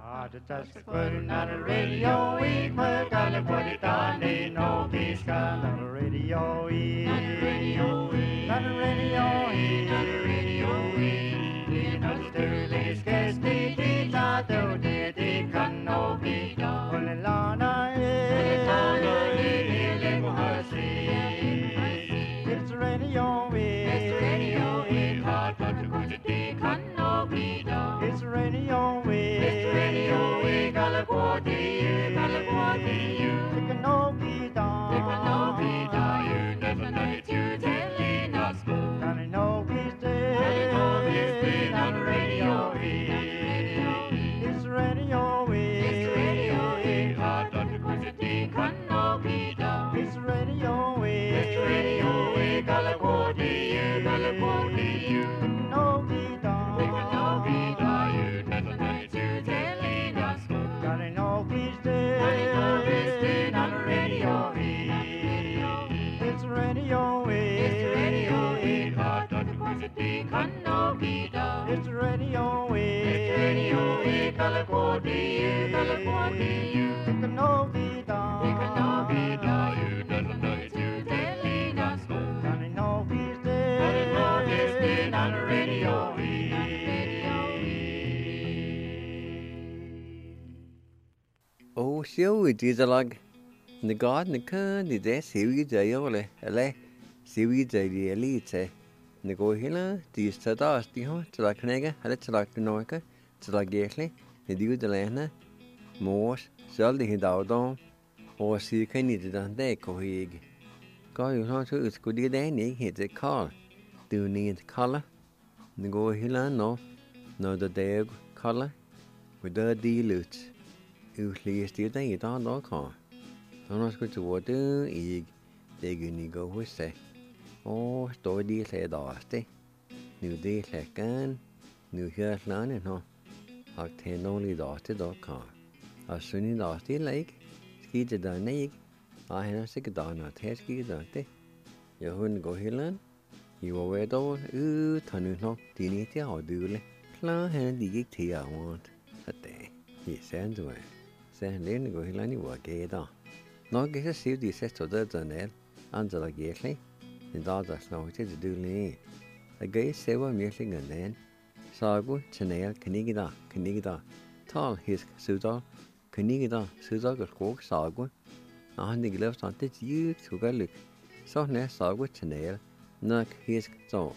Just putting on the radio, we put on the put it on, they know this kind of radio, not the radio, not the radio, not the radio, we not the earliest guest, they did not do, they can no be done. Olelana, it's radio, it's radio, hard but to go to they can no be done. It's radio, it's radio, Galaguati, you can no be done. You can no be done. You never know it, you telling us. Can I know he's dead? Can I know he's dead on the radio? It's radio, it's radio, hard not to go to they can no be done. It's radio, Galaguati, you can no be done. You can no be done. You never know it, you telling us. Can I know he's dead? Can I know he's dead on the radio? It's radio, it's radio, hard not to go to they can no be done. It's radio, Galaguati, you can no be done. You can no be done. You never know it, you telling us. Can I know he's dead? Can I know he's dead on the radio? Oh, siêu gì giờ là người có người cơ thì dễ siêu gì giờ yêuเลยอะไรsiêu gì giờ thì lý thế người có hiểu là thì sao đó thì họ chỉ là cái này cái hay là chỉ là cái nói cái chỉ là ghét lấy thì điều đó là nè mua sắm thì đào đông hoặc siêu cái này thì đang để có gì có những họ số có đi đấy này hiện tại call từ này call người có hiểu là nó đã để call với đó đi lượt usually still think it all no con. Sono scuoto I degni go husse. Oh, sto di se daste. Nu di se kan. Nu hör lane no. Ak te no li daste do con. As suni daste like. Skite da nei. A hena sig da na te skite da te. Yo hun go hilan. You were do tanu no. Dini te ha du le. Kla hen di gik te I want. Ate. Yes, anyway. Sen lên go hilani wa ge da no ge se siu di se to da zanel anza ge khle in da da no te du li a ge se wa mi sing nen sa gu chanel knigi da tal his su da knigi da su da go ko sa gu a han di left on te yu su ga lu so ne sa gu chanel nak his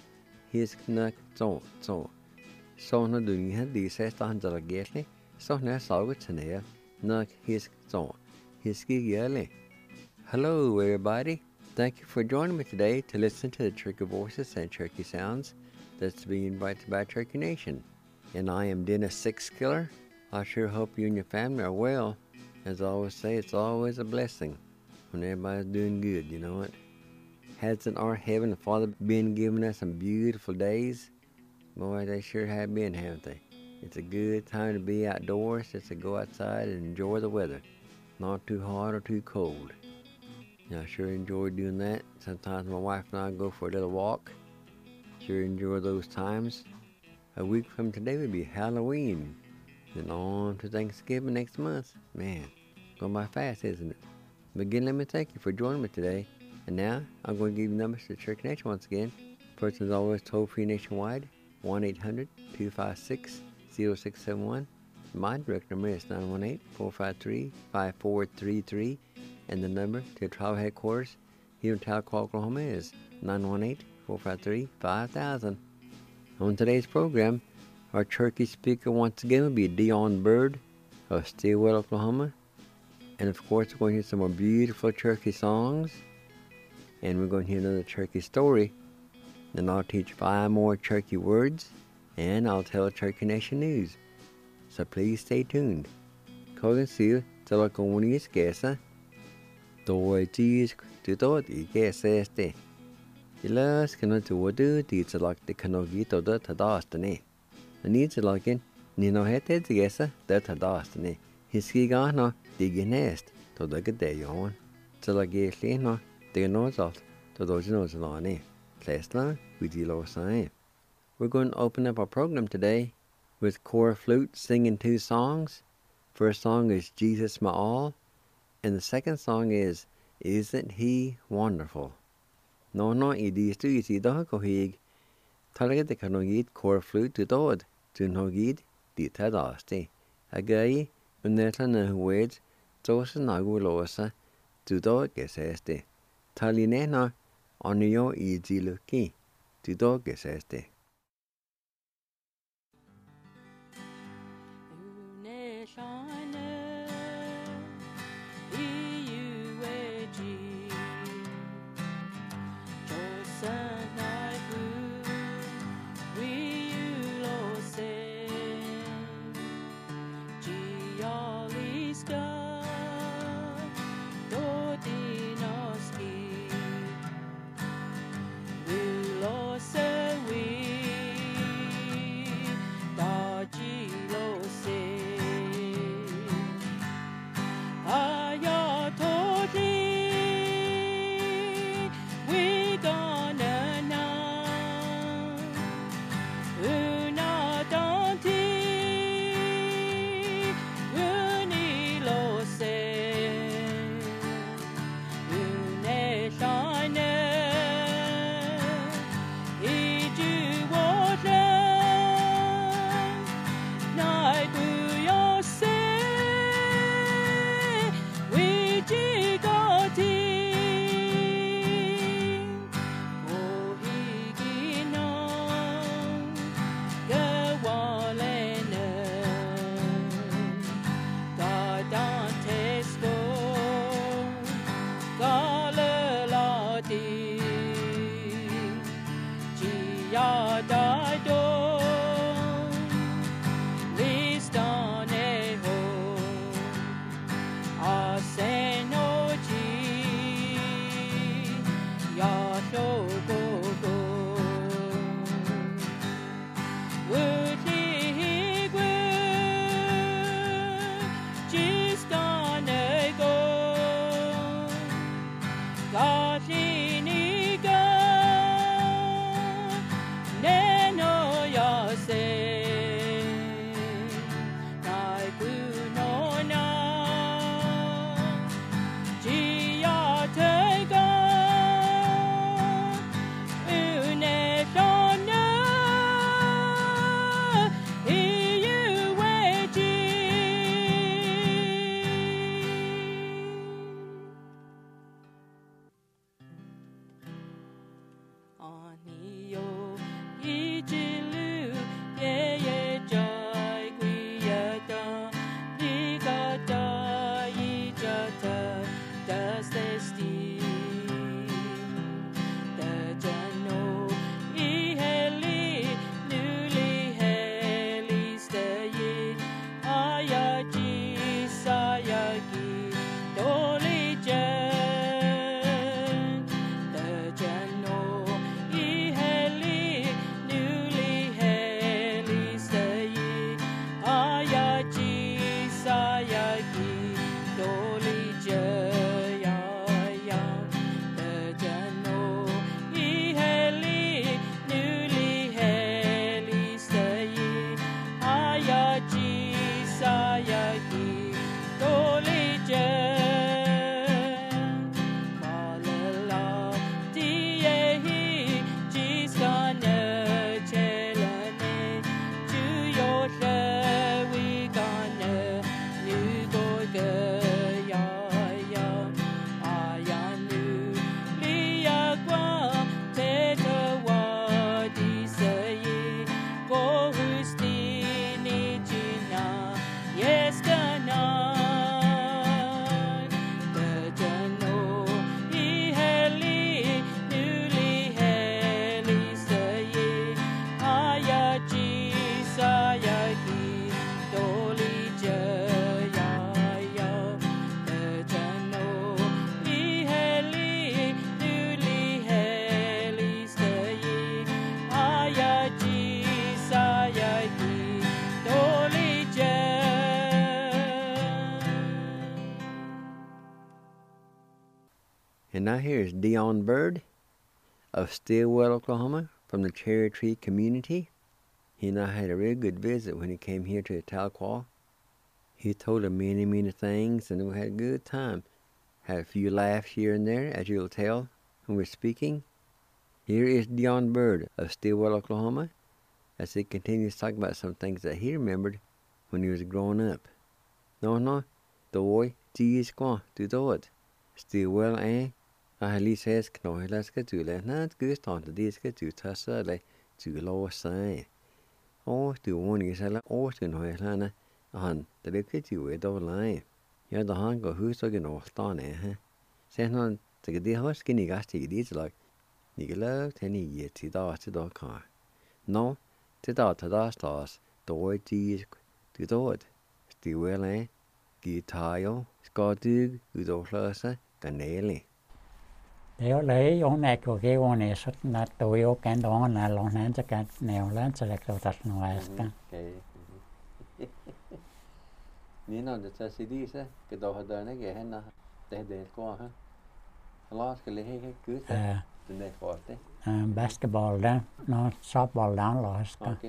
nak so so no du ni ha di se ta anza ge khle so ne sa gu chanel Nak his song. His yele. Hello, everybody. Thank you for joining me today to listen to the Turkey Voices and Turkey Sounds that's being invited by Turkey Nation. And I am Dennis Six Killer. I sure hope you and your family are well. As I always say, it's always a blessing when everybody's doing good, you know what? Hasn't our Heavenly Father been giving us some beautiful days? Boy, they sure have been, haven't they? It's a good time to be outdoors, just to go outside and enjoy the weather. Not too hot or too cold. I sure enjoy doing that. Sometimes my wife and I go for a little walk. Sure enjoy those times. A week from today will be Halloween. Then on to Thanksgiving next month. Man, going by fast, isn't it? But again, let me thank you for joining me today. And now, I'm going to give you numbers to Turkey Nation once again. First, as always, toll-free nationwide, 1-800-256-0671. My direct number is 918-453-5433. And the number to travel headquarters here in Tahlequah, Oklahoma is 918-453-5000. On today's program, our turkey speaker once again will be Dion Bird of Stillwell, Oklahoma. And of course, we're going to hear some more beautiful turkey songs. And we're going to hear another turkey story. Then I'll teach 5 more turkey words. And I'll tell Turkey Nation news. So please stay tuned. Kogan siu tala komunis kesa. Toi cheese to tot I kesa este. Ilas cannot to wadu teach like the kanogito that hadastane. And needs a lokin, Nino hete kesa that hadastane. His gigano diginest to the good day on. Till I get no, they knows off to those knows on it. Lesla, we deal sign. We're going to open up our program today with Cora Flute singing 2 songs, First song is Jesus My All, and the second song is Isn't He Wonderful? No I these two is either go hig, Talaga de Kanogid, core flute to Dodd, to Nogid, the Tadasti. A gay, Unetana Wade, Tosa Nagulosa, to Dog este. Talinena, on your easy lucky, to Dog este. And now here's Dion Bird of Stillwell, Oklahoma, from the Cherry Tree community. He and I had a real good visit when he came here to Tahlequah. He told her many, many things, and we had a good time. Had a few laughs here and there, as you'll tell when we're speaking. Here is Dion Bird of Stillwell, Oklahoma, as he continues to talk about some things that he remembered when he was growing up. No, tôi chỉ có từ đó. Stillwell Ahli says no las ka tu le na cứ tòn từ đi cái tu thà sơ lại tu lo sai. Tu muốn cái sao là tu nói là na han từ cái tu về đâu lại. Ya đó han có hứa số cái nó tòn này ha. Xem nó từ cái đi hết cái này cái gì đi rồi. Nị cái lớp thế này gì thì đó cả. No, thế đó tôi chỉ từ đó. Stillwell guitar có từ đó là sao cái này lên. Nếu lấy ông này của cái ông này xuất là tôi yêu cái đó là lòng nán cho cái nẻo lớn cho cái đồ đặt ngoài cả. Ní nó được sẽ đi sẽ cái đồ hạt này cái hen là để qua ha. Lót cái lấy cái cứ thế. Để qua thế. Basketball đó, nó softball đó là cả. Ok.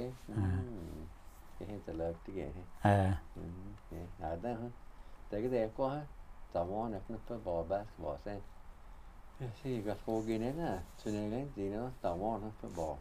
Cái hen sẽ lợp cái cái. Ở đây ha. Để cái để qua ha. Tao muốn nó phải bỏ basketball xem. Thì cái phố kia nè, cho nên lên thì nó tao mòn nó phải bỏ.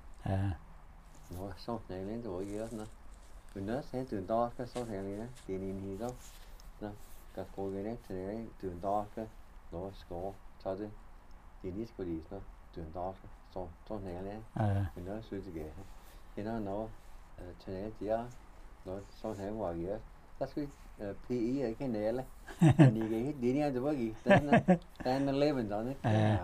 Nó xong này lên rồi gì đó nó. Mình nó sẽ từ to cái xong này lên thì nhìn thì đó. Nó cái phố kia nè, cho nên lên từ to cái nó có sao chứ? Thì đi có gì nó từ to cái xong này lên. Mình nó suy nghĩ cái. Thì nó cho nên chỉ nó xong này qua gì đó. That's good. PE ở cái này là đi cái đi nha tụi bác gì tên nó lên mình đó đấy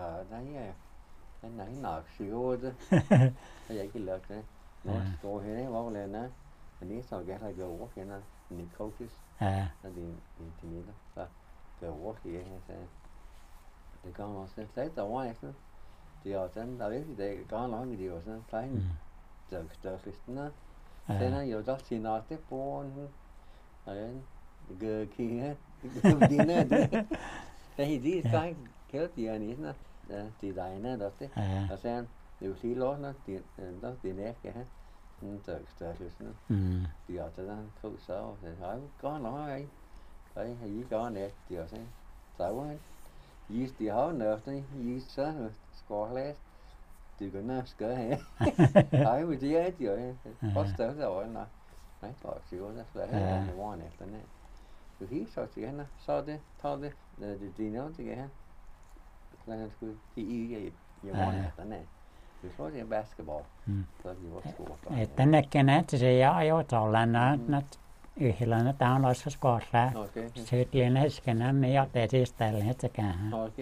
đấy nãy nọ xíu chứ vậy cái lợt này nó cô hay đấy bảo lên á mình biết sao cái là go walk cái nó mình coaches nó thì đó và go walk thì hay sẽ thì con nó sẽ thấy tao ngoài đó thì ở trên tao biết thì con nói cái điều nó thấy giờ nó thế nó giờ đó thì nó tiếp bốn rồi cái kia đi nữa thì đi cái kéo tiền này nó thì đại nó đó thế và xem nhiều khi lót nó tiền đó tiền nét kìa từ nó thì ở trên nó không sợ thì hỏi có nó ấy phải gì có nè thì ở xem sợ quá gì thì hỏi nữa thì gì sợ nữa score less thì cái nó cỡ hè hỏi mình chỉ ấy thì có sợ rồi nó đấy có xíu nó sẽ là ngon nè thế này từ hít sau thì nó sau đấy thao đấy thì nó thì cái là cái yêu vậy nhiều món này thế này từ số thì basketball rồi thì what tên này cái này thì ai cho là nó là nó tao nó sẽ có ra sự kiện này cái nó mấy ở đây thì style hết tất cả ok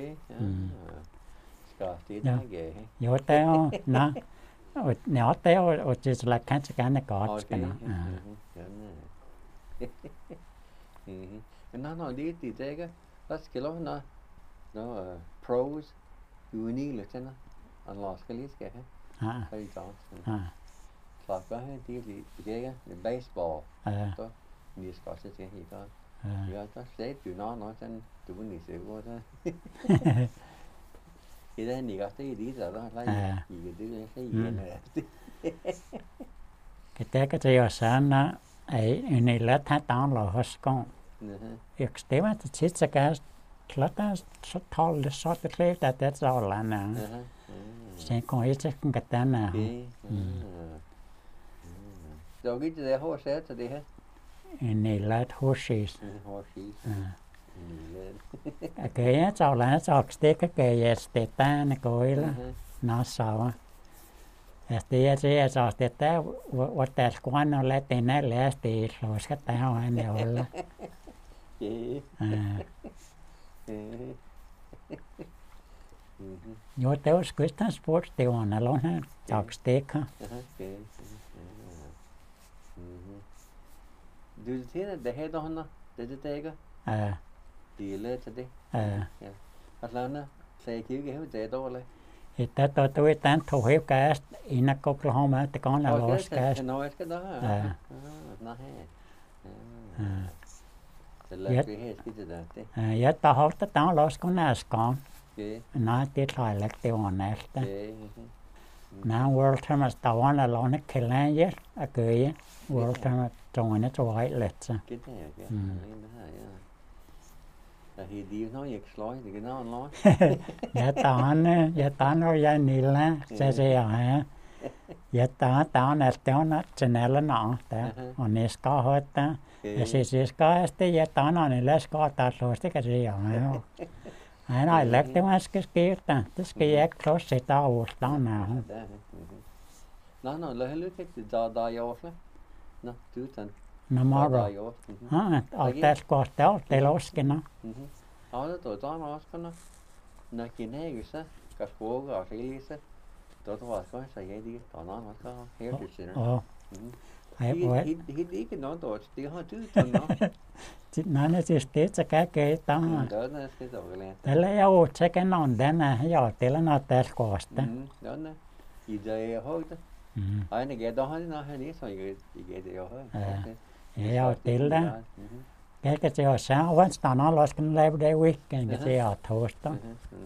thì nó ghê yếu teo nó nhỏ teo ở chỉ là cái này có cái nó nó đi thì thế cái cái đó nó pros uni là thế nó anh lost cái list kìa hay Johnson là có cái thì cái baseball đó nhiều có sẽ gì có giờ có sẽ tụi nó nói chân tụi mình sẽ có thế thì đây nhiều cái đi rồi đó là gì cái gì này cái gì ở sáng nó ấy này là thay tao là hết con extrema thì chỉ cái là ta số thol là số cái lấy ta thế sao là nè sẽ có ít cái tên nào rồi cái gì hồ sơ thì đi hết này là horses cái sao là sao cái ta này coi là nó sao thì sao ta what that quan nó lại tên này là thì rồi cái tao hay nào là Yo te os questa sport te ona lona tak steka. Du thế là để hết đó nó để cái thì lên cho đi hoặc là nó xe chiếu cái hết để đó lên Ita tôi tan thu hiếu cái ina Oklahoma te con là los cái nó cái đó nó hết cái hết cái gì đó ya ta học ta los con nas con nó tiết lại là tiêu hòn này Now world term is the one alone killing yet a good world term join it white let's. Cái này cái là thì đi nói việc lối thì cái nó nói. Dạ tán nó ra nì lá sẽ hả. Dạ tán là nó trên là nó ta. On is có hết ta. Siis có este dạ tán on is có ta rồi cái gì hả. Ai nói lek tiếng cái ta. Cái ek cross sẽ tao tao nào. Nó lời lướt cái giờ đài vô đó. Nó thứ thành. Nó mò rồi. Ở đây có tao loskin nó. Đó tôi nó nó nó kia này cái sao cái phố cái cái sao tôi vào có sai cái đi nó có hiểu được gì nữa. Hít cái nó tôi tiếng họ chứ nó nó chỉ tết cái tao. Đó nó cái rồi lên. Thế là yêu check cái non đen này giờ thế là nó test cost. Đó nó gì đây thôi đó. Ai này cái đó nó hay đi rồi cái điều thôi. Yêu thế là cái chiều sáng vẫn tao nó lost cái level day week cái chiều toast đó.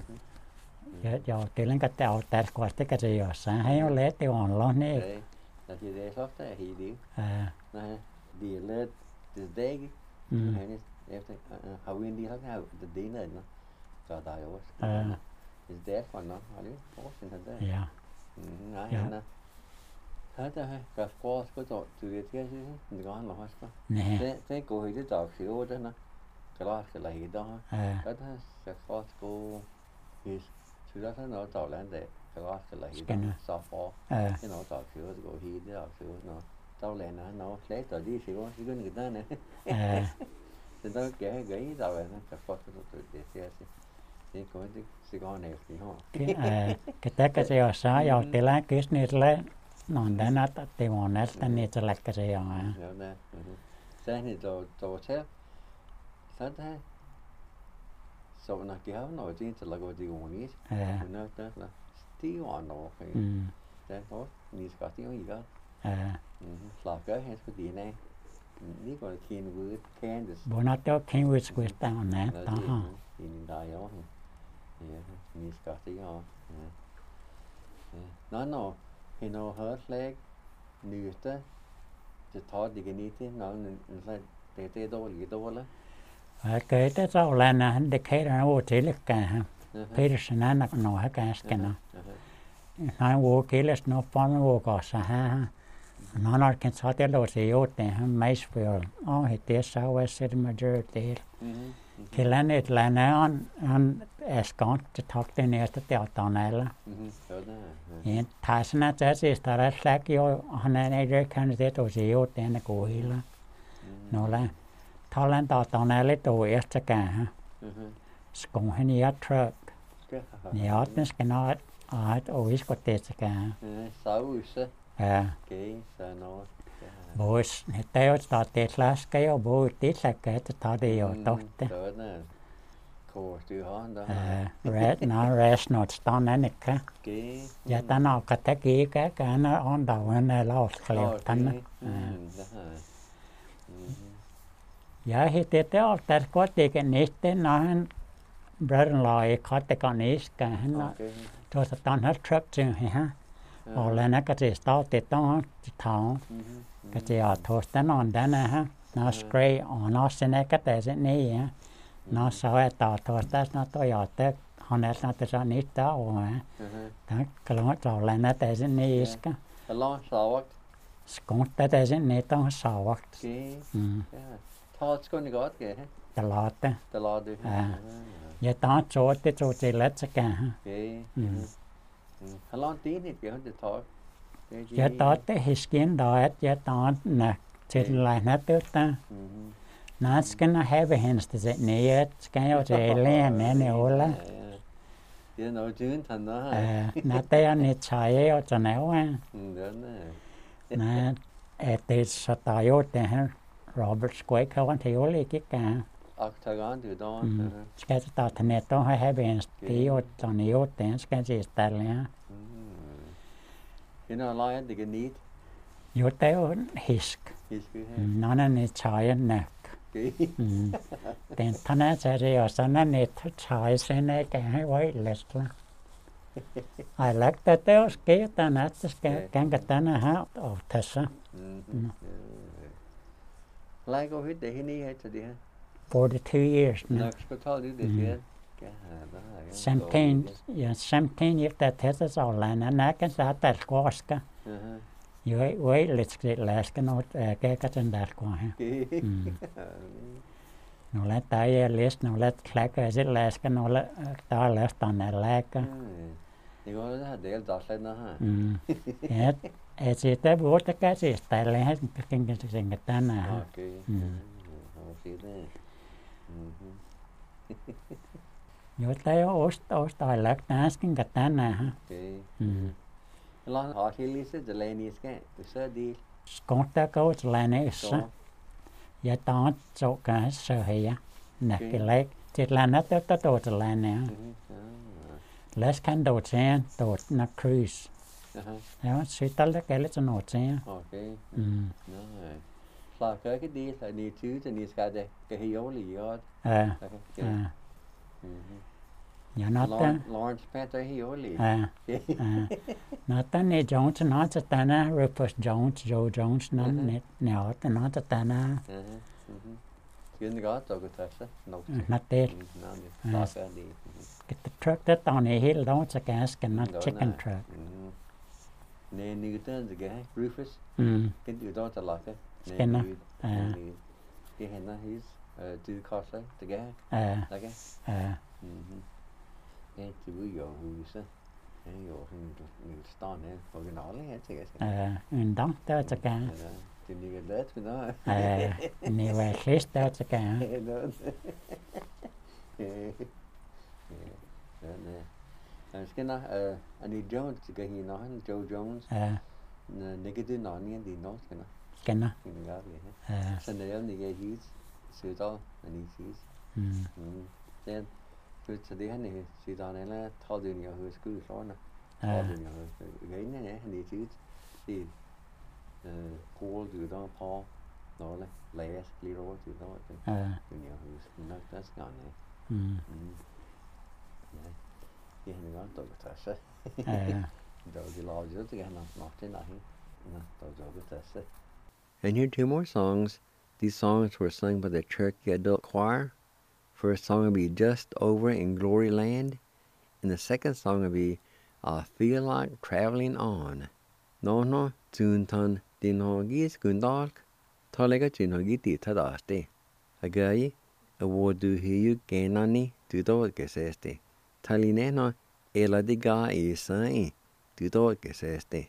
Giờ thế là cái tao test cost cái chiều sáng hay nó lấy tiêu on luôn nè. Là chỉ để sót thế thì đi. Này đi lên từ đây cái này em thấy hầu như đi hết nào từ đi này nó cả đại rồi. Is there còn nó ở đấy có trên thành thế. Này nè. Hết rồi cái course có chỗ từ cái chứ đừng có lo hết đó. Thế cô thì找学的呢，个老师来的，个他是考过，是除了他那找人的，个老师来的，上课，那找学这个去的找学那找人呢，那来找的学是个那个呢，现在给找人呢，个考这个这些是，你讲的是个哪个地方？ cái chiều sáng giờ thì là cái này là nó đã nát thì mà nát thì này sẽ là cái gì à? Thế thì tôi sẽ thế sau này kéo nổi trên là cái gì cũng biết, nó đó là tí hoàn nổi cái, thế thôi, như có tí gì đó, là cái hay cái gì này, ní còn kiên với Kansas, bữa nay tôi kiên với Swiss tao nè, tao ha, in đại đó, như có tí đó, nó khi nó hết lấy nửa thế, chỉ tháo đi cái ní thế nó là tê đô lì đô lá. Cái đó sau là nó để cái nó vô chỉ là cả, cái đó nó nói cái cái nó vô cái là nó phong vô có sao ha, nó cái sao thế đâu thì vô thế Maysville, thì thế sao West Majority, cái là nó escortจะทักเตเนี่ยจะเตียวตอนไหนล่ะเนี่ยถ้าสนะจะสิสตาร์ทแรกอยู่หันในเรื่องการเตะตัวสิอยู่แต่ในกูฮิละนั่นแหละท่าเล่นตอนไหนเลยตัวเอสจะแก่ฮะสกงให้เนี่ยทรัคเนี่ยอัดนี่สกันอัดโอ้ยสกเตะจะแก่สาวสิเก๋สาวนอบุษเนี่ยเตะต่อเตะคลาสก็อยู่บุษติดสักแก่จะต่อเดียวต่อเตะnó rest nó tao nè nè cả, giờ ta nó cắt cái nó on đầu nó lao khều thân giờ thì thế đó ta có thể cái nít thế nó bớt lại có thể có nít cả nó cho tao hết truck chứ ha, hoặc là nó cái gì tao thì tao tháo cái gì ở thôi ta nó đã nè ha, nó spray nó sẽ này cái gì này ha. Nó sao tao thôi ta nó tôi ở tết hôm nay nó tôi cho nít tao mà đó cái lo tao lại nó tại cái này cái lo sao cũng tại cái này tao sao thôi con đi gót kìa tao lo được giờ tao cho chỉ lết cho cả lo tí thì kiểu thì thôi giờ tao tới hiskin đó giờ tao nè chỉ lại nó tới ta nó skal nó have hands to say nè skal yo say lên nè ola giờ nói chuyện thành đó nó tay anh ấy chạy yo cho nó á nè để sao tayo để Robert Squareเขาanh thấy ola cái cả Octagon từ đó skal ta thành nè to have hands tí yo cho nó để skal chỉ ta lên cái nó lo thì cái need yo tay hisk nó nè chạy nè tên thân á sẽ rồi sau nó nè chạy sẽ này cái hay quay lệch là I like that they was scared and that's the scared can get done out of Tessa. Like over here, he had to do 42 years now. Next told you this year. 17 years that Tessa's all land and I can start that squaska. You wait, let's get last note, get in that one. No let die list, no let clack as it last, no let die left on that lack. You go to that, they'll dust like that. Yeah, it's it that water gas is that has can get sing it done. Okay. I'll see that. You say, I like asking get done. Okay. Long hot hilly said the lane is get the surdy. Sconta goes lanes. Yet don't so guys so here. Neck like it land at the door to land now. Less can do it, do it not cruise. Now, see, tell the girl it's a note. Okay. No. Like I could deal, I need two, and he's got the only yard. You're not Lawrence Panther, he only. Not the Jones, not the Tana, Rufus Jones, Joe Jones, none, no, not the Tana. You got to go to not there. Get the truck that on the hill, don't a gas, and not chicken truck. Then you turn the guy, Rufus. Get your daughter like it. Skinner. He had his do cost the guy. Like it. And to your who's and you're stand there for an all And don't that's a gas. Didn't you get that with that? And you were at least that's a gas. Skinner, I need Jones to get you on, Joe Jones. Negative non and the North Skinner. Send the only get his, suit all, and he's then. Så det han er siden eller tager den jeg hører skud for når tager den jeg hører igen ja han er tit det kold du der på når det læs lidt over til der den jeg hører skud nok der skal han ja det han godt dog tager sig dog de laver jo det han nok det nej dog tager sig. And here 2 more songs. These songs were sung by the Cherokee Adult Choir. First song will be Just Over in Glory Land, and the second song will be I Feel Like Traveling On. No, Tuntan Dinhogis Gundalk, Tolega Junhogiti Tadaste. Agayi, a word do hear you ganani to dog geseste. Talineno, Ela de Ga is saying to dog geseste.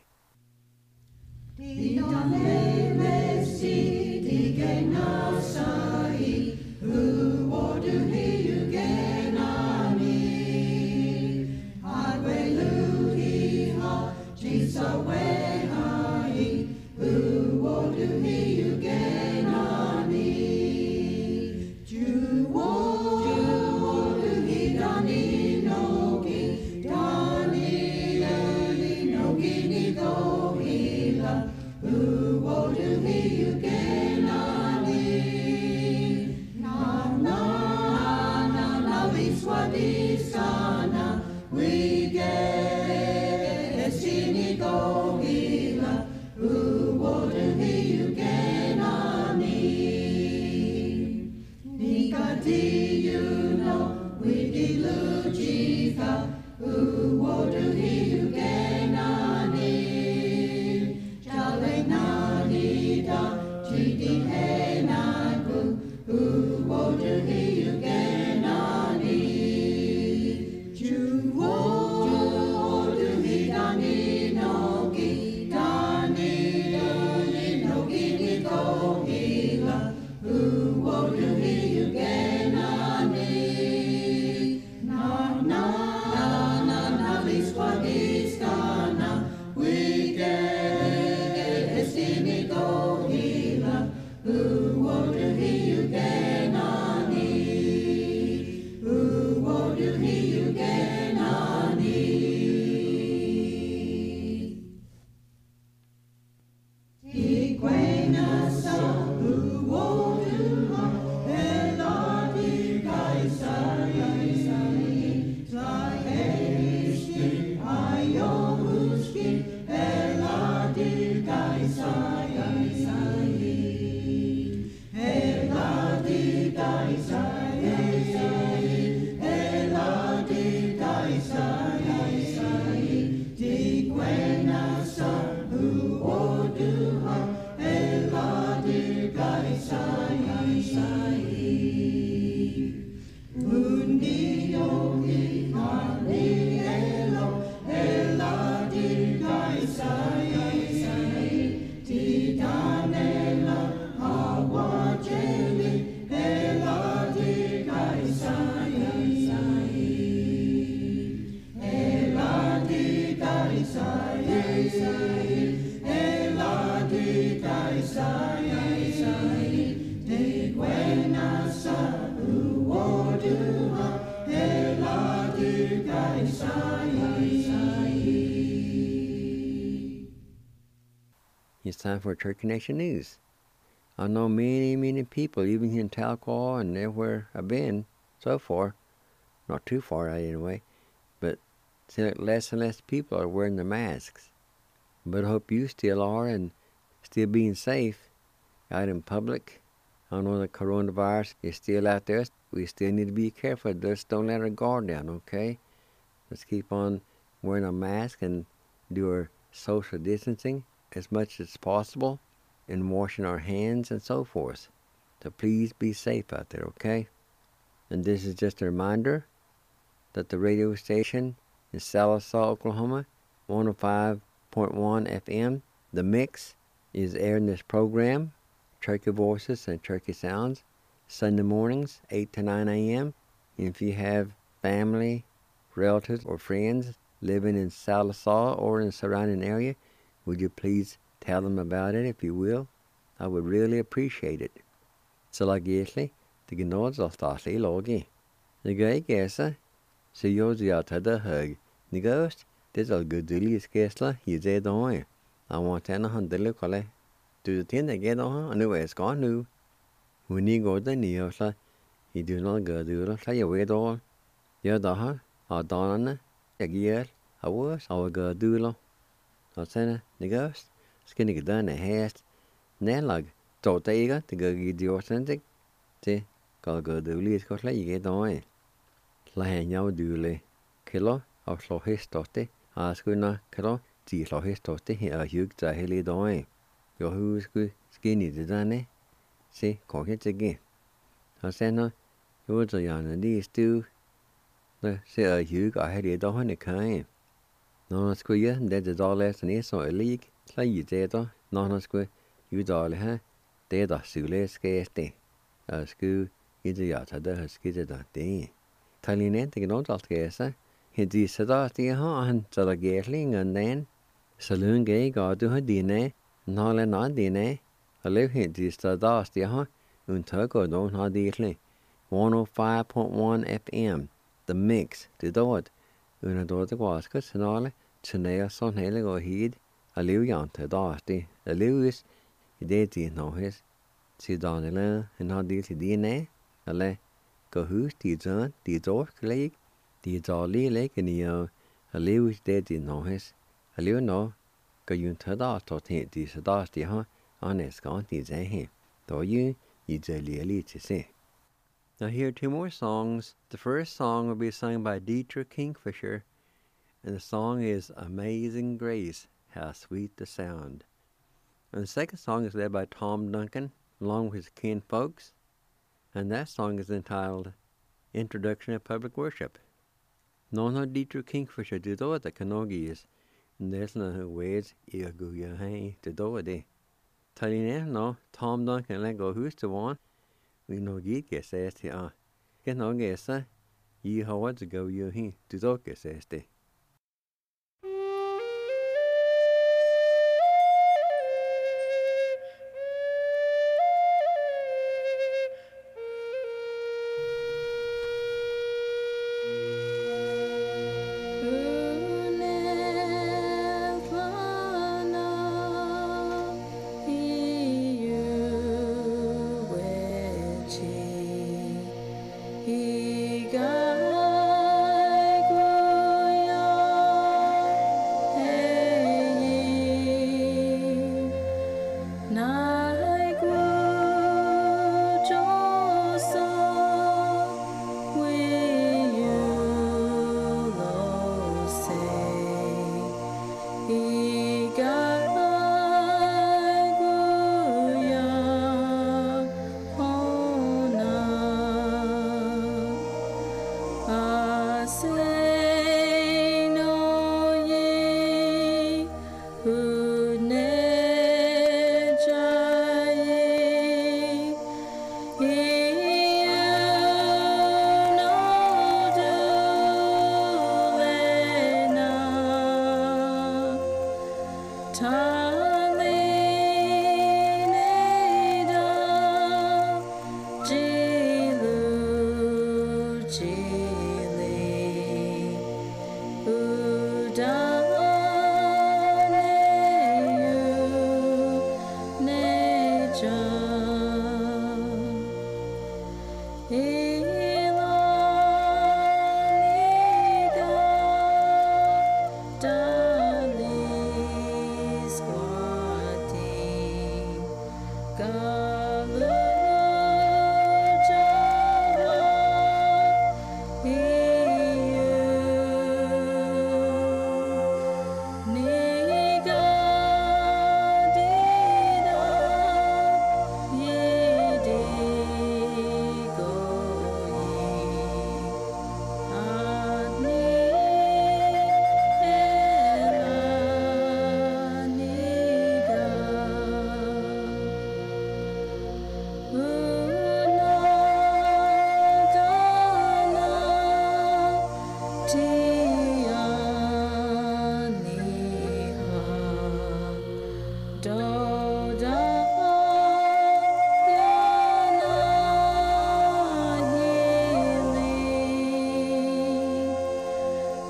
It's time for Turkey Nation News. I know many people, even here in Talcahuano and everywhere I've been so far, not too far out anyway, but it seems like less and less people are wearing the masks. But I hope you still are and still being safe out in public. I know the coronavirus is still out there. We still need to be careful. Just don't let our guard down, okay? Let's keep on wearing a mask and do our social distancing as much as possible and washing our hands and so forth. So please be safe out there, okay? And this is just a reminder that the radio station in Sallisaw, Oklahoma, 105.1 FM, The Mix, is airing this program, Turkey Voices and Turkey Sounds, Sunday mornings, 8 to 9 a.m. And if you have family, relatives, or friends living in Sallisaw or in the surrounding area, would you please tell them about it, if you will? I would really appreciate it. Så la gäsli, det gnåds av stasli logi. Det gäi gäsa, så jag jag tada hög. Det gäst, det är guduli skäsla, jag doi. I want to know the local. Do the thing that get on, and it's gone new. When you go to Neosla, you do not go to the say away all. The other, or Donna, a year, I was, I will go do lo. I said, the ghost, skinny get done a haste. Then like, so they got to go get the authentic. See, go do least go like you get on. Like now do le kilo of slow his tote, ask you not kilo, see slow his tote here, huge to hilly doing. Your who's good skinny to done. See, call it again. I said, no, you was a young and these two. The say a huge I had it on the kind. No, square, that is all less than is or a league. Like you did, no, square, you dolly, huh? Dead or sule scarce day. A school is a yacht at the skidded that day. Telling it, the not all scarce, he did set out the hand to the gatling and then saloon gay got to her dinner, no, not dinner. I live here this the dust, and Turco don't have deeply. 105.1 FM, The Mix, the dot. And a daughter was good, and all, Chanel, son, hell, go heed. A live young to dusty. A Lewis, he did know his. See Donnell, and not deal to DNA. A le go who's the son, the dog leg, the jolly leg, and a Lewis did know his. A live no, go you to dust, or take this dusty, honest, gone, these him. Though you really to say. Now here are two more songs. The first song will be sung by Dietrich Kingfisher, and the song is Amazing Grace, How Sweet the Sound. And the second song is led by Tom Duncan, along with his kin folks, and that song is entitled Introduction of Public Worship. No Dietrich Kingfisher do do the Kanogis, and there's no ways you go your hay to do it. Telling you no, Tom Duncan let go who's the one. We know get says the get no guess, ye how what to go you he to do get says the. He got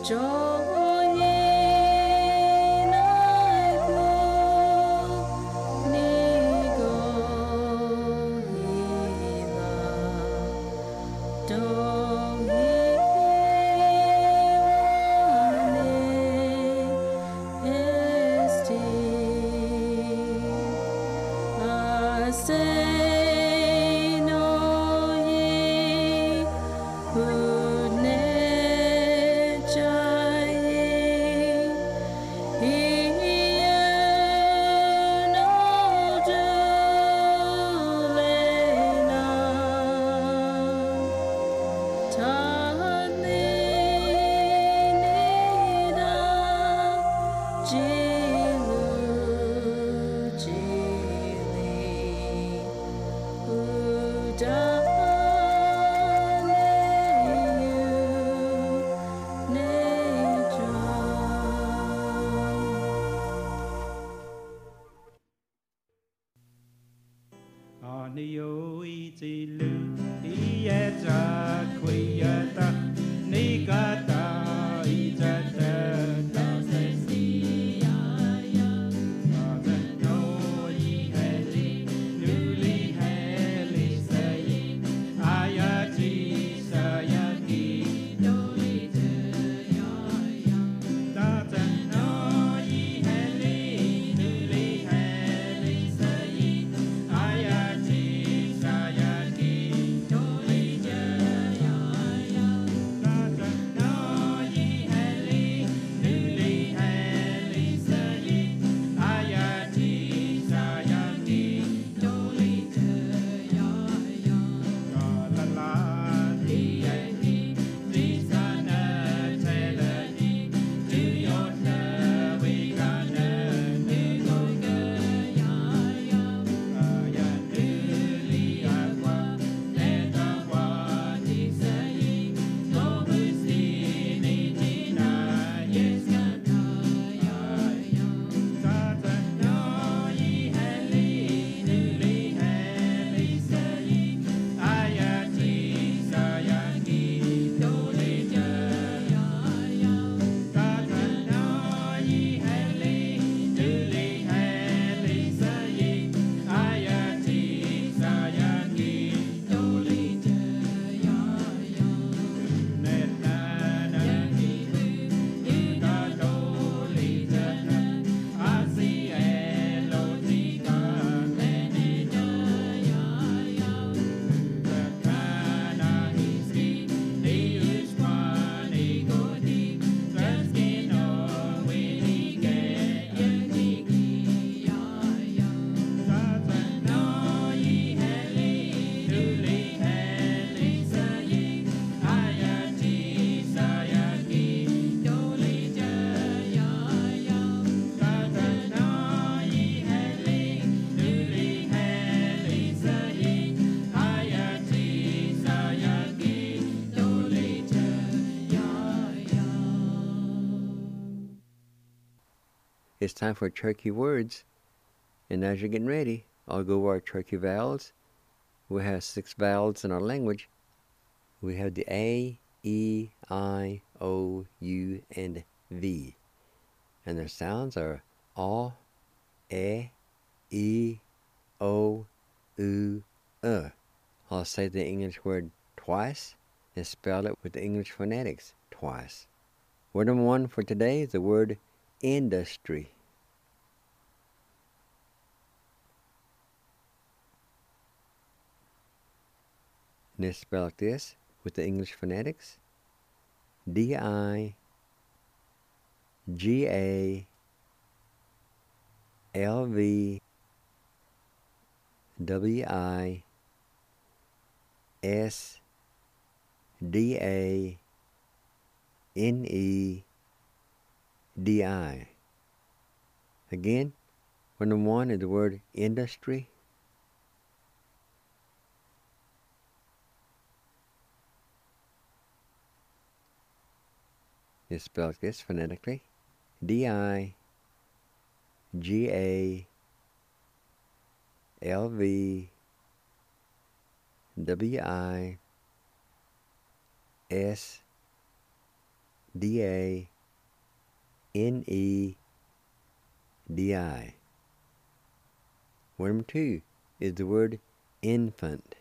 It's time for Cherokee words. And as you're getting ready, I'll go over our Cherokee vowels. We have 6 vowels in our language. We have the A, E, I, O, U, and V. And their sounds are A, E, O, U, I'll say the English word twice and spell it with the English phonetics twice. Word number 1 for today is the word industry. And it's spelled like this with the English phonetics. DIGALVISDANEDI. Again, word number 1 is the word industry. It's spelled like this phonetically. D-A-N-E-D-I. Word number 2 is the word infant.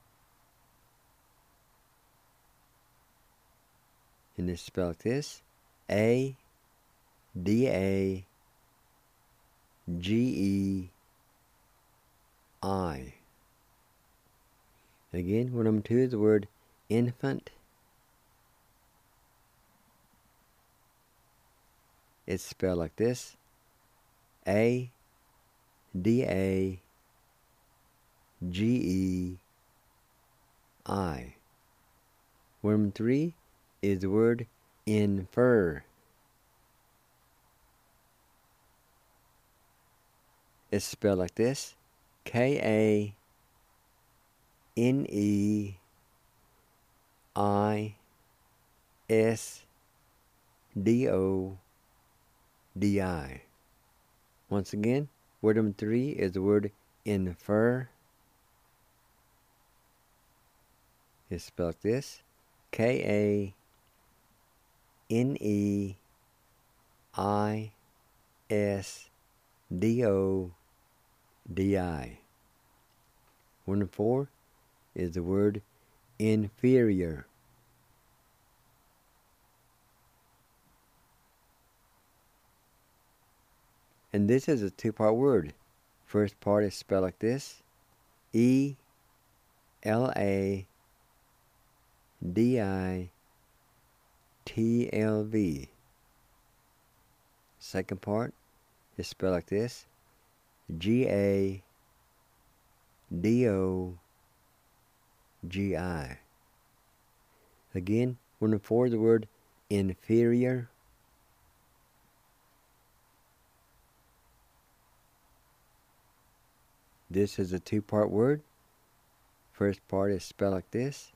And it's spelled like this: A-D-A-G-E-I. Again, word number 2 is the word infant. It's spelled like this: A-D-A-G-E-I. Word number 3 is the word infer. It's spelled like this: K-A-N-E-I-S-D-O-D-I. Once again, word number 3 is the word infer. It's spelled like this: K-A-N-E-I-S-D-O-D-I. Word number 4 is the word inferior. And this is a two-part word. First part is spelled like this: E-L-A-D-I-T-L-V. Second part is spelled like this: G-A-D-O-G-I. Again, word number 4 is the word inferior. This is a two-part word. First part is spelled like this: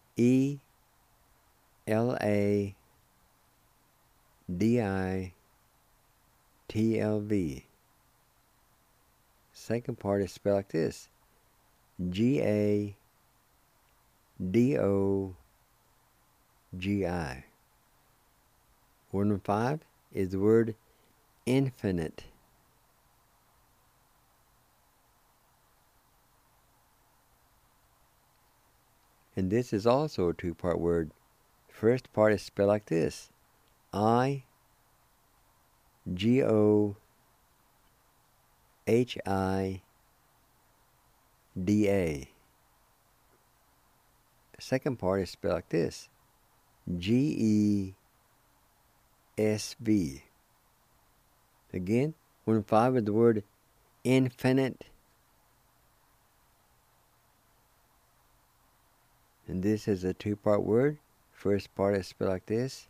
E-L-A-D-I-T-L-V. Second part is spelled like this: G-A-D-O-G-I. Word number 5 is the word infinite. And this is also a two-part word. First part is spelled like this: I-G-O-H-I-D-A. Second part is spelled like this: G-E-S-V. Again, word number 5 is the word infinite. And this is a two-part word. First part is spelled like this: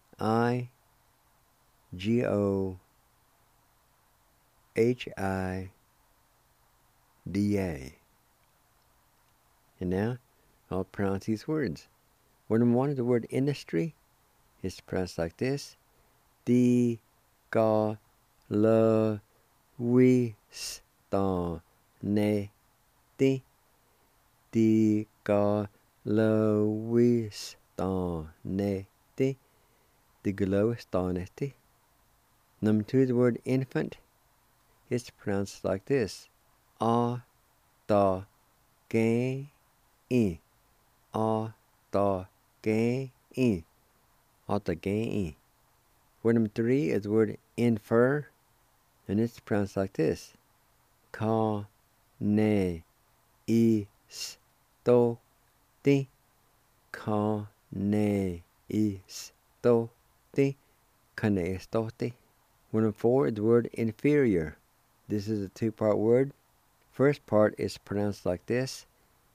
I-G-O-H-I-D-A. And now, I'll pronounce these words. Word number 1 is the word industry. It's pronounced like this: Di-ga-lo-wi-sta-ne-ti. Di-ga-lo-wi-sta-ne-ti. Di-ga-lo-wi-sta-ne-ti. Number 2 is the word infant. It's pronounced like this: A-ta-ge-i. A-ta-ge-i. A-ta-ge-i. Word number 3 is the word infer, and it's pronounced like this: Ka-ne-i-sto-ti. Ka-ne-i-sto-ti. Ka-ne-i-sto-ti. Word number 4 is the word inferior. This is a two-part word. First part is pronounced like this: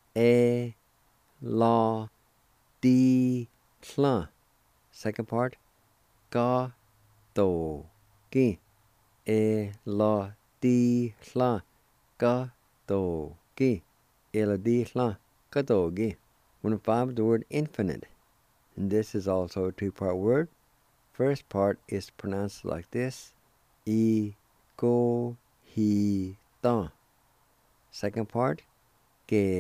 E-la-di-tla. Second part: Ga-to-gi. E-la-di-tla. Ga-to-gi. E-la-di-tla. Ga-to-gi. Word number 5 is the word infinite. And this is also a two-part word. First part is pronounced like this: I-go-hi-ta. Second part: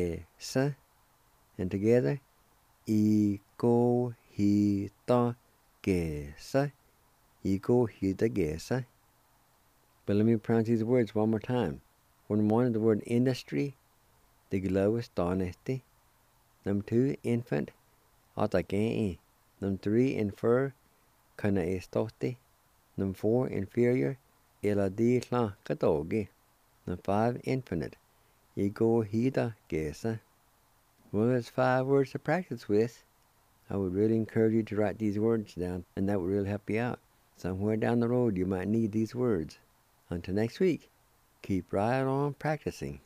ge-sa. And together: I-go-hi-ta. Gesa. Ego hida gesa. But let me pronounce these words one more time. Number 1 is the word industry. The glowest honesty. Number 2, infant. Atagae. Number 3, infer. Kana estosti. Number 4, inferior. Eladi kla kadogi. Number 5, infinite. Ego hida gesa. Well, there's 5 words to practice with. I would really encourage you to write these words down, and that would really help you out. Somewhere down the road, you might need these words. Until next week, keep right on practicing.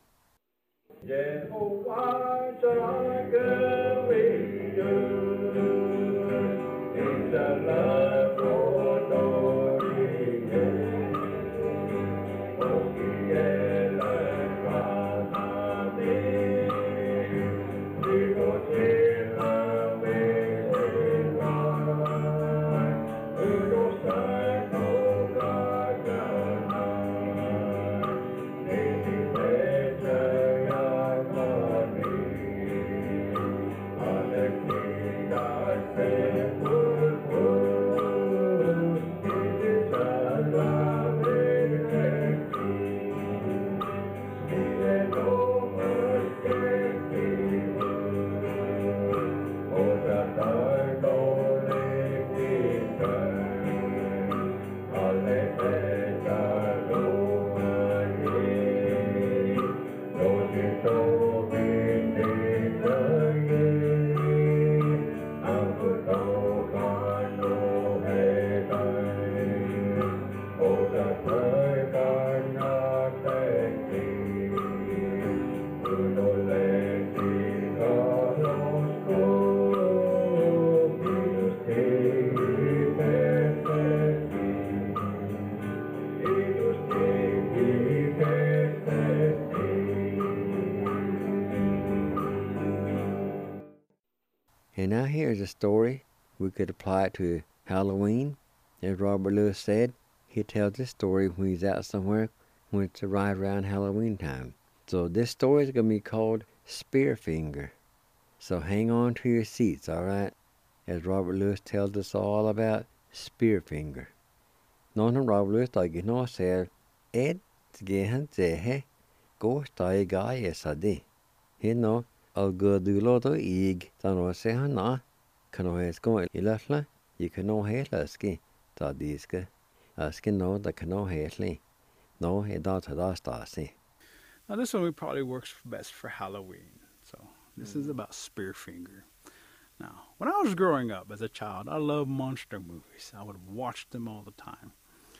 And now here's a story. We could apply it to Halloween. As Robert Lewis said, he tells this story when he's out somewhere when it's right around Halloween time. So this story is going to be called Spearfinger. So hang on to your seats, all right? As Robert Lewis tells us all about Spearfinger. Någon Robert Lewis dagen nå ser Ed gehen zehe gåstai gaie sadi. Hino algodulodo ig tano se hana kano hesko ilasla yikano helaski tadiske aske no da kano heli no edatadastasi. Now this one probably works best for Halloween. So this is about Spearfinger. Now, when I was growing up as a child, I loved monster movies. I would watch them all the time.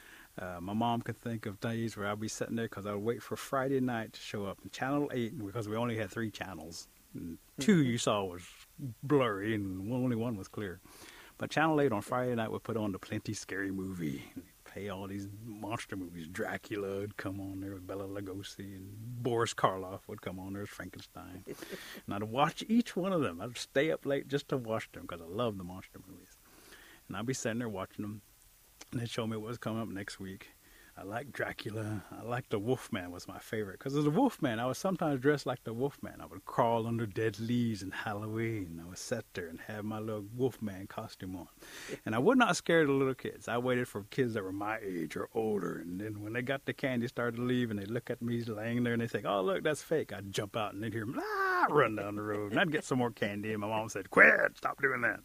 My mom could think of days where I'd be sitting there because I would wait for Friday night to show up. And Channel 8, because we only had 3 channels. And 2 you saw was blurry and only 1 was clear. But Channel 8 on Friday night would put on the Plenty Scary Movie. And play all these monster movies. Dracula would come on there with Bela Lugosi. And Boris Karloff would come on there as Frankenstein. And I'd watch each one of them. I'd stay up late just to watch them because I love the monster movies. And I'd be sitting there watching them. And they'd show me what was coming up next week. I liked Dracula. I liked the Wolfman was my favorite. Because as a Wolfman, I was sometimes dressed like the Wolfman. I would crawl under dead leaves in Halloween. I would sit there and have my little Wolfman costume on. And I would not scare the little kids. I waited for kids that were my age or older. And then when they got the candy started to leave and they'd look at me laying there and they'd think, oh, look, that's fake. I'd jump out and they'd hear them run down the road. And I'd get some more candy. And my mom said, quit, stop doing that.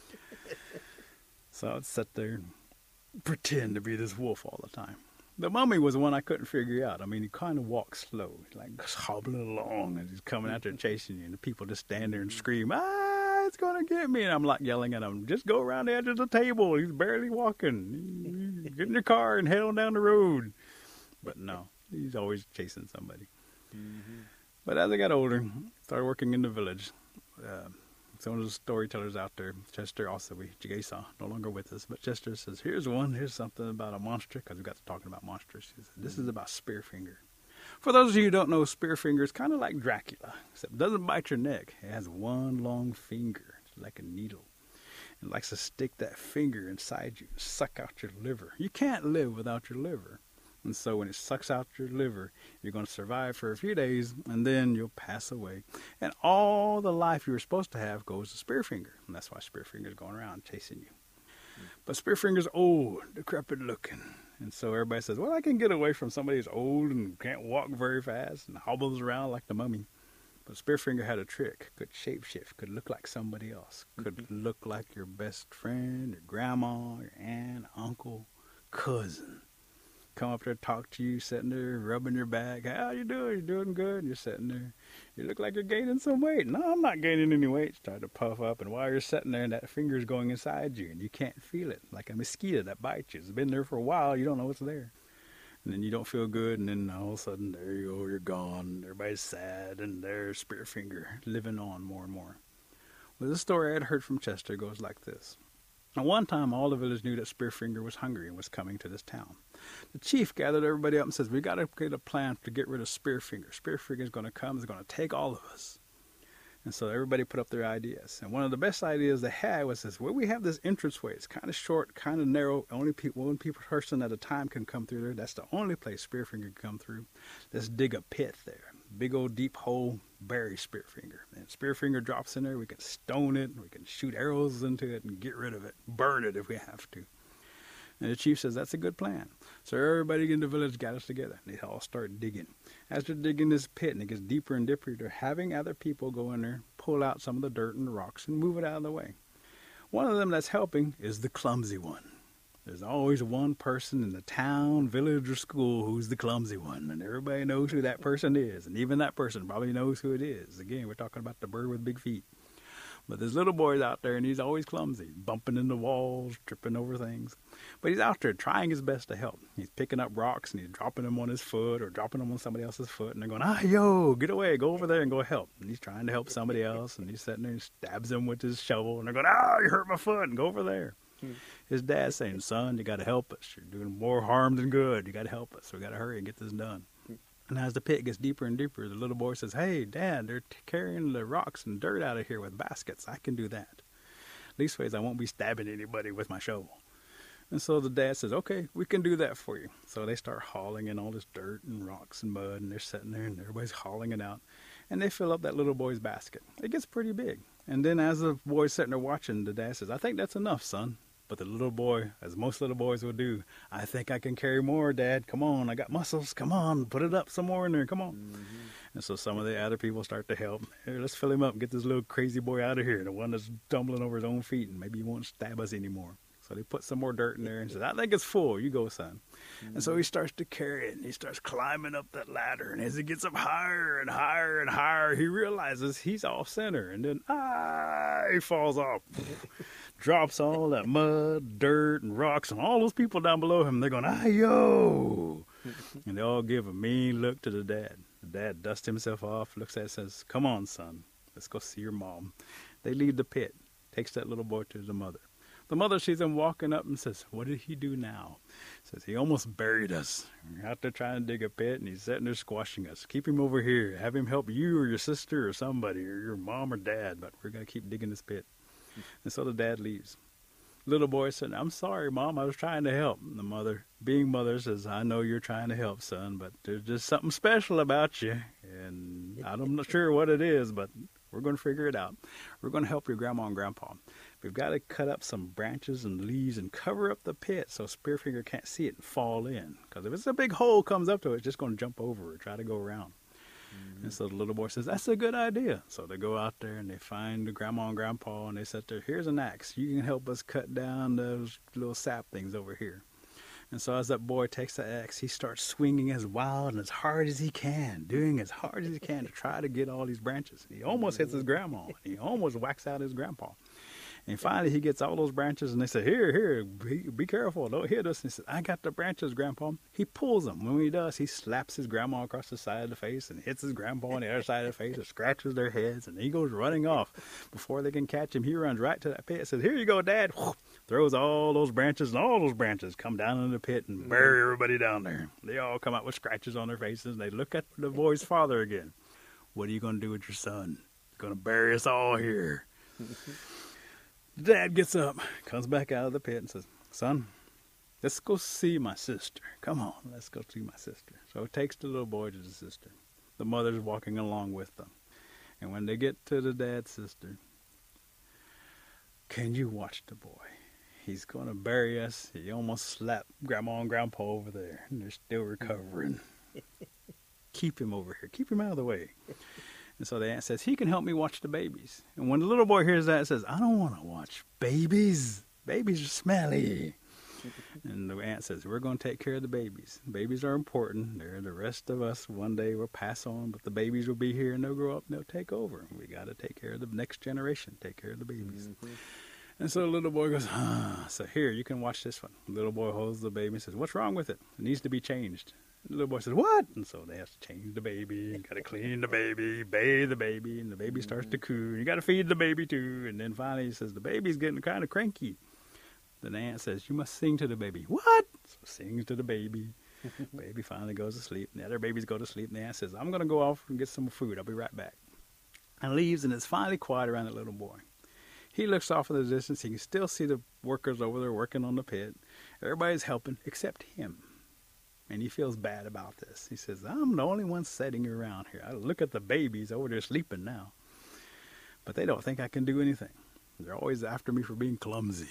So I'd sit there and pretend to be this wolf all the time. The mummy was the one I couldn't figure out. I mean, he kind of walks slow, like hobbling along as he's coming out there chasing you. And the people just stand there and scream, it's going to get me. And I'm like yelling at him, just go around the edge of the table. He's barely walking. Get in your car and head on down the road. But no, he's always chasing somebody. Mm-hmm. But as I got older, started working in the village. Some of the storytellers out there, Chester also, Jigesa, no longer with us, but Chester says, here's something about a monster, because we got to talking about monsters. He says, this is about Spearfinger. For those of you who don't know, Spearfinger is kind of like Dracula, except it doesn't bite your neck. It has one long finger, it's like a needle. It likes to stick that finger inside you and suck out your liver. You can't live without your liver. And so when it sucks out your liver, you're going to survive for a few days, and then you'll pass away. And all the life you were supposed to have goes to Spearfinger. And that's why Spearfinger is going around chasing you. But Spearfinger's old, decrepit looking. And so everybody says, well, I can get away from somebody who's old and can't walk very fast and hobbles around like the mummy. But Spearfinger had a trick, could shapeshift, could look like somebody else, could look like your best friend, your grandma, your aunt, uncle, cousin. Come up there, talk to you, sitting there, rubbing your back. How you doing? You doing good? You're sitting there. You look like you're gaining some weight. No, I'm not gaining any weight. Start to puff up, and while you're sitting there, that finger's going inside you, and you can't feel it, like a mosquito that bites you. It's been there for a while. You don't know what's there. And then you don't feel good, and then all of a sudden, there you go, you're gone. Everybody's sad, and there's Spearfinger living on more and more. Well, this story I had heard from Chester goes like this. Now, one time, all the village knew that Spearfinger was hungry and was coming to this town. The chief gathered everybody up and says, we got to get a plan to get rid of Spearfinger. Spearfinger's going to come, he's going to take all of us. And so everybody put up their ideas. And one of the best ideas they had was this, well, we have this entranceway. It's kind of short, kind of narrow. Only one person at a time can come through there. That's the only place Spearfinger can come through. Let's dig a pit there. Big old deep hole, bury Spearfinger. And Spearfinger drops in there. We can stone it. We can shoot arrows into it and get rid of it. Burn it if we have to. And the chief says, that's a good plan. So everybody in the village gathers together. And they all start digging. As they're digging this pit, and it gets deeper and deeper, they're having other people go in there, pull out some of the dirt and the rocks, and move it out of the way. One of them that's helping is the clumsy one. There's always one person in the town, village, or school who's the clumsy one. And everybody knows who that person is. And even that person probably knows who it is. Again, we're talking about the bird with big feet. But there's little boys out there, and he's always clumsy, bumping into walls, tripping over things. But he's out there trying his best to help. He's picking up rocks, and he's dropping them on his foot or dropping them on somebody else's foot. And they're going, yo, get away, go over there and go help. And he's trying to help somebody else, and he's sitting there and stabs them with his shovel. And they're going, you hurt my foot, and go over there. His dad's saying, son, you got to help us. You're doing more harm than good. You got to help us. We got to hurry and get this done. And as the pit gets deeper and deeper, the little boy says, hey, Dad, they're carrying the rocks and dirt out of here with baskets. I can do that. Leastways, I won't be stabbing anybody with my shovel. And so the dad says, okay, we can do that for you. So they start hauling in all this dirt and rocks and mud, and they're sitting there, and everybody's hauling it out. And they fill up that little boy's basket. It gets pretty big. And then as the boy's sitting there watching, the dad says, I think that's enough, son. But the little boy, as most little boys will do, I think I can carry more, Dad. Come on, I got muscles. Come on, put it up some more in there. Come on. Mm-hmm. And so some of the other people start to help. Here, let's fill him up and get this little crazy boy out of here, the one that's stumbling over his own feet, and maybe he won't stab us anymore. So they put some more dirt in there and says, I think it's full. You go, son. Mm-hmm. And so he starts to carry it, and he starts climbing up that ladder. And as he gets up higher and higher and higher, he realizes he's off center. And then, he falls off. Drops all that mud, dirt, and rocks, and all those people down below him. They're going, yo! And they all give a mean look to the dad. The dad dusts himself off, looks at it, says, come on, son. Let's go see your mom. They leave the pit. Takes that little boy to the mother. The mother sees him walking up and says, what did he do now? Says, he almost buried us. We're out there trying to dig a pit, and he's sitting there squashing us. Keep him over here. Have him help you or your sister or somebody or your mom or dad, but we're going to keep digging this pit. And so the dad leaves. Little boy said, I'm sorry, Mom, I was trying to help. And the mother, being mother, says, I know you're trying to help, son, but there's just something special about you. And I'm not sure what it is, but we're going to figure it out. We're going to help your grandma and grandpa. We've got to cut up some branches and leaves and cover up the pit so Spearfinger can't see it and fall in. Because if it's a big hole comes up to it, it's just going to jump over or try to go around. And so the little boy says, that's a good idea. So they go out there and they find the grandma and grandpa and they sit there, here's an axe. You can help us cut down those little sap things over here. And so as that boy takes the axe, he starts swinging as wild and as hard as he can, doing as hard as he can to try to get all these branches. And he almost hits his grandma. He almost whacks out his grandpa. And finally, he gets all those branches, and they say, here, be careful, don't hit us. And he says, I got the branches, Grandpa. He pulls them. When he does, he slaps his grandma across the side of the face and hits his grandpa on the other side of the face and scratches their heads, and he goes running off. Before they can catch him, he runs right to that pit and says, here you go, Dad. Throws all those branches, and all those branches come down in the pit and bury everybody down there. They all come out with scratches on their faces, and they look at the boy's father again. What are you going to do with your son? You're going to bury us all here. Dad gets up, comes back out of the pit and says, son, let's go see my sister. Come on, let's go see my sister. So he takes the little boy to the sister. The mother's walking along with them. And when they get to the dad's sister, can you watch the boy? He's going to bury us. He almost slapped Grandma and Grandpa over there, and they're still recovering. Keep him over here. Keep him out of the way. And so the aunt says, he can help me watch the babies. And when the little boy hears that, he says, I don't want to watch babies. Babies are smelly. And the aunt says, we're going to take care of the babies. Babies are important. They're the rest of us. One day we'll pass on, but the babies will be here and they'll grow up and they'll take over. We got to take care of the next generation, take care of the babies. Mm-hmm. And so the little boy goes, so here, you can watch this one. The little boy holds the baby and says, what's wrong with it? It needs to be changed. The little boy says, what? And so they have to change the baby. You got to clean the baby, bathe the baby, and the baby starts to coo. You got to feed the baby too. And then finally he says, the baby's getting kind of cranky. Then the aunt says, you must sing to the baby. What? So sings to the baby. Baby finally goes to sleep. And the other babies go to sleep. And the aunt says, I'm going to go off and get some food. I'll be right back. And leaves, and it's finally quiet around the little boy. He looks off in the distance. He can still see the workers over there working on the pit. Everybody's helping except him. And he feels bad about this. He says, I'm the only one sitting around here. I look at the babies over there sleeping now. But they don't think I can do anything. They're always after me for being clumsy.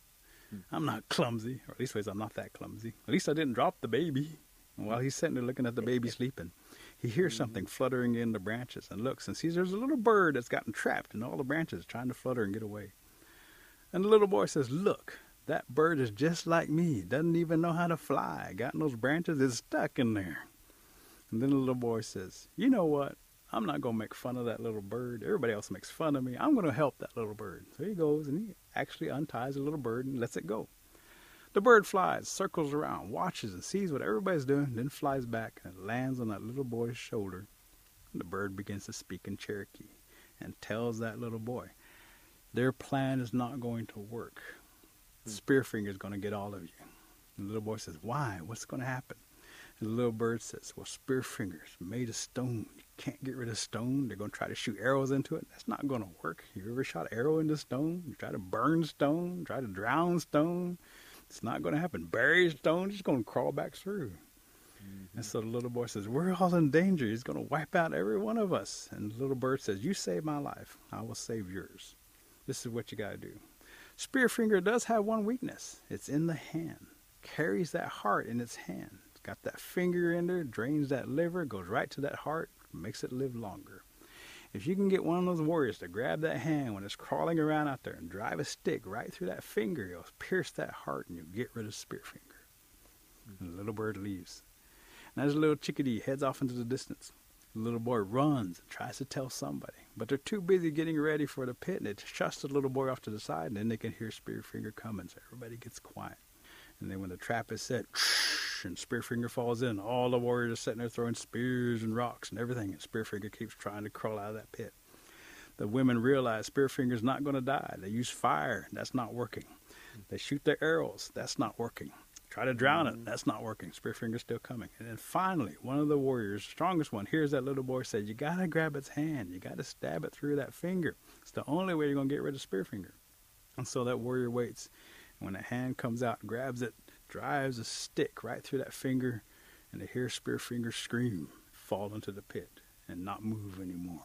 I'm not clumsy, or at least I'm not that clumsy. At least I didn't drop the baby. And while he's sitting there looking at the baby sleeping, he hears something fluttering in the branches and looks and sees there's a little bird that's gotten trapped in all the branches trying to flutter and get away. And the little boy says, look, that bird is just like me. Doesn't even know how to fly. Got in those branches, is stuck in there. And then the little boy says, you know what? I'm not going to make fun of that little bird. Everybody else makes fun of me. I'm going to help that little bird. So he goes and he actually unties the little bird and lets it go. The bird flies, circles around, watches and sees what everybody's doing, then flies back and lands on that little boy's shoulder. And the bird begins to speak in Cherokee and tells that little boy, their plan is not going to work. Spearfinger's going to get all of you. And the little boy says, why? What's going to happen? And the little bird says, well, Spearfinger's made of stone. You can't get rid of stone. They're going to try to shoot arrows into it. That's not going to work. You ever shot an arrow into stone? You try to burn stone, try to drown stone. It's not going to happen. Bury stone, it's just going to crawl back through. Mm-hmm. And so the little boy says, we're all in danger. He's going to wipe out every one of us. And the little bird says, you saved my life. I will save yours. This is what you got to do. Spearfinger does have one weakness. It's in the hand. Carries that heart in its hand. It's got that finger in there, drains that liver, goes right to that heart, makes it live longer. If you can get one of those warriors to grab that hand when it's crawling around out there and drive a stick right through that finger, you'll pierce that heart and you'll get rid of Spearfinger. And the little bird leaves. And as the little chickadee heads off into the distance, the little boy runs and tries to tell somebody. But they're too busy getting ready for the pit, and it shuts the little boy off to the side, and then they can hear Spearfinger coming, so everybody gets quiet. And then when the trap is set, and Spearfinger falls in, all the warriors are sitting there throwing spears and rocks and everything, and Spearfinger keeps trying to crawl out of that pit. The women realize Spearfinger's not going to die. They use fire. That's not working. They shoot their arrows. That's not working. Try to drown it. That's not working. Spearfinger's still coming. And then finally, one of the warriors, the strongest one, hears that little boy say, you got to grab its hand. You got to stab it through that finger. It's the only way you're going to get rid of Spearfinger. And so that warrior waits. And when the hand comes out, grabs it, drives a stick right through that finger, and they hear Spearfinger scream, fall into the pit, and not move anymore.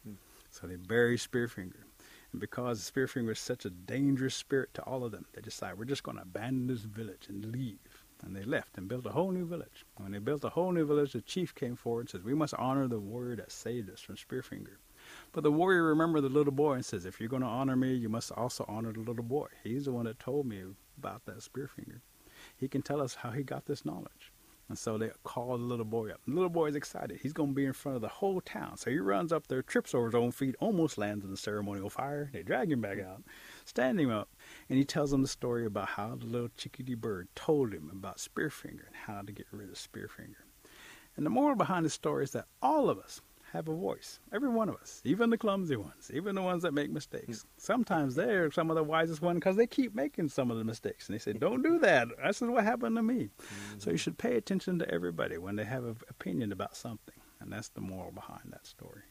So they bury Spearfinger. And because Spearfinger is such a dangerous spirit to all of them, they decide, we're just going to abandon this village and leave. And they left and built a whole new village. When they built a whole new village, the chief came forward and says, we must honor the warrior that saved us from Spearfinger. But the warrior remembered the little boy and says, if you're going to honor me, you must also honor the little boy. He's the one that told me about that Spearfinger. He can tell us how he got this knowledge. And so they call the little boy up. The little boy is excited. He's going to be in front of the whole town. So he runs up there, trips over his own feet, almost lands in the ceremonial fire. They drag him back out, stand him up, and he tells them the story about how the little chickadee bird told him about Spearfinger and how to get rid of Spearfinger. And the moral behind the story is that all of us have a voice. Every one of us, even the clumsy ones, even the ones that make mistakes. Sometimes they're some of the wisest ones because they keep making some of the mistakes. And they say, don't do that. This is what happened to me. So you should pay attention to everybody when they have an opinion about something. And that's the moral behind that story.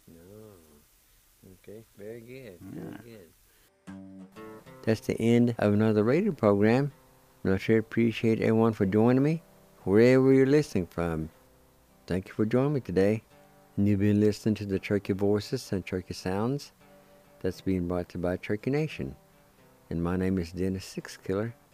Oh, okay, very good. Very good. That's the end of another radio program. And I sure appreciate everyone for joining me, wherever you're listening from. Thank you for joining me today. And you've been listening to the Cherokee Voices and Cherokee Sounds that's being brought to you by Cherokee Nation. And my name is Dennis Sixkiller,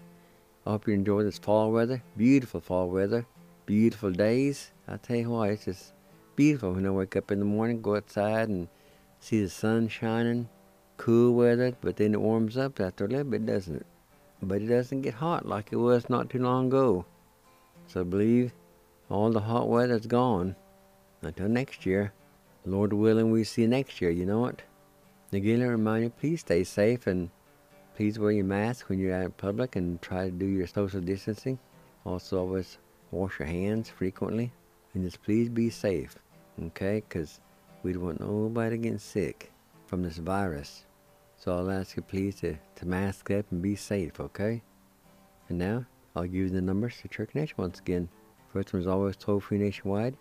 I hope you enjoy this fall weather. Beautiful fall weather. Beautiful days. I tell you what, it's just beautiful when I wake up in the morning, go outside and see the sun shining. Cool weather, but then it warms up after a little bit, doesn't it? But it doesn't get hot like it was not too long ago. So I believe all the hot weather's gone until next year. Lord willing, we see next year, you know what? Again, I remind you, please stay safe and please wear your mask when you're out in public and try to do your social distancing. Also, always wash your hands frequently. And just please be safe, okay? Because we don't want nobody getting sick from this virus. So I'll ask you please to mask up and be safe, okay? And now, I'll give you the numbers to Church Nation once again. First one is always toll-free nationwide,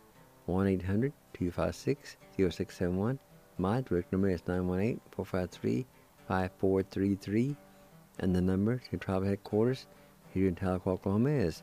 1-800-256-0671. My direct number is 918-453-5433. And the number to Tribal Headquarters here in Tahlequah, Oklahoma is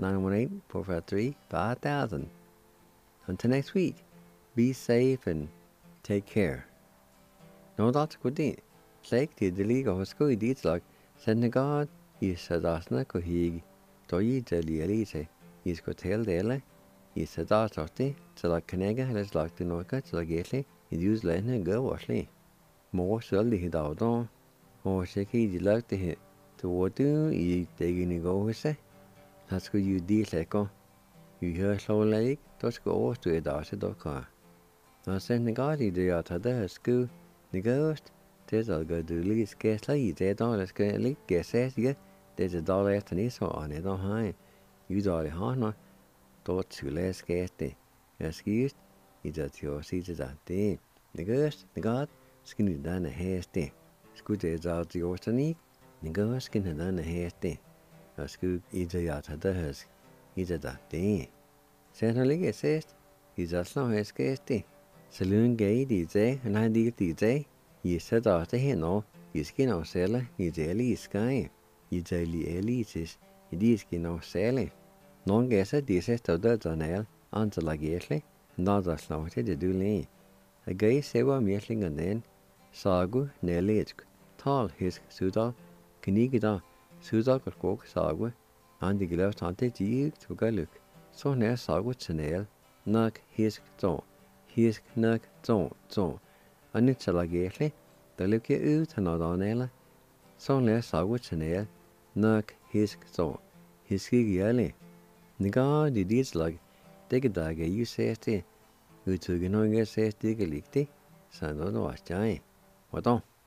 918-453-5000. Until next week, be safe and take care. No that's good day. Like the league of school deeds like send God is a dasna kohig. Toy jelly elite is go tell dele. Is a dasty till like canega has like the noka till like gately. It use lane go washly. More surely hit out on. Or shaky the luck to hit. To what do you taking go with say? That's good you deal like you hear slow lake, touch go over to a dasha.com. Now send the God either out of the school. The ghost, there's a good release gas like they don't let's get leak gas yet. There's a dollar after this on it on high. You dollar honor, thought to less gas day. Excuse, it's at your seat that day. The ghost, the God, skinny down a hair day. Scoot is out the oceanic, the ghost skin down a hair day. A scoot either out of the husk, either that day. Certainly, it says, he's also his gas day. Saloon gay DJ and I did DJ. You said after him, no, you skin of seller, you daily sky. You daily elites, you did skin of selling. Non guess a decent to the Donell, until like gately, not as long as they do lay. A gay sewer meeting and then, Sagu, Nelly, tall his Sudal, Kinigida, Sudal cook Sagu, and the gloves on the jig to go look. So near Sagu Chanel, knock his zone. His knack zone. And it's like gately, the look out another nella. So less I would Chanel, knock his zone. His giggy. The God did this like, take a dagger, you say, you took an onger says, dig a lickty, son of the wash giant. What on?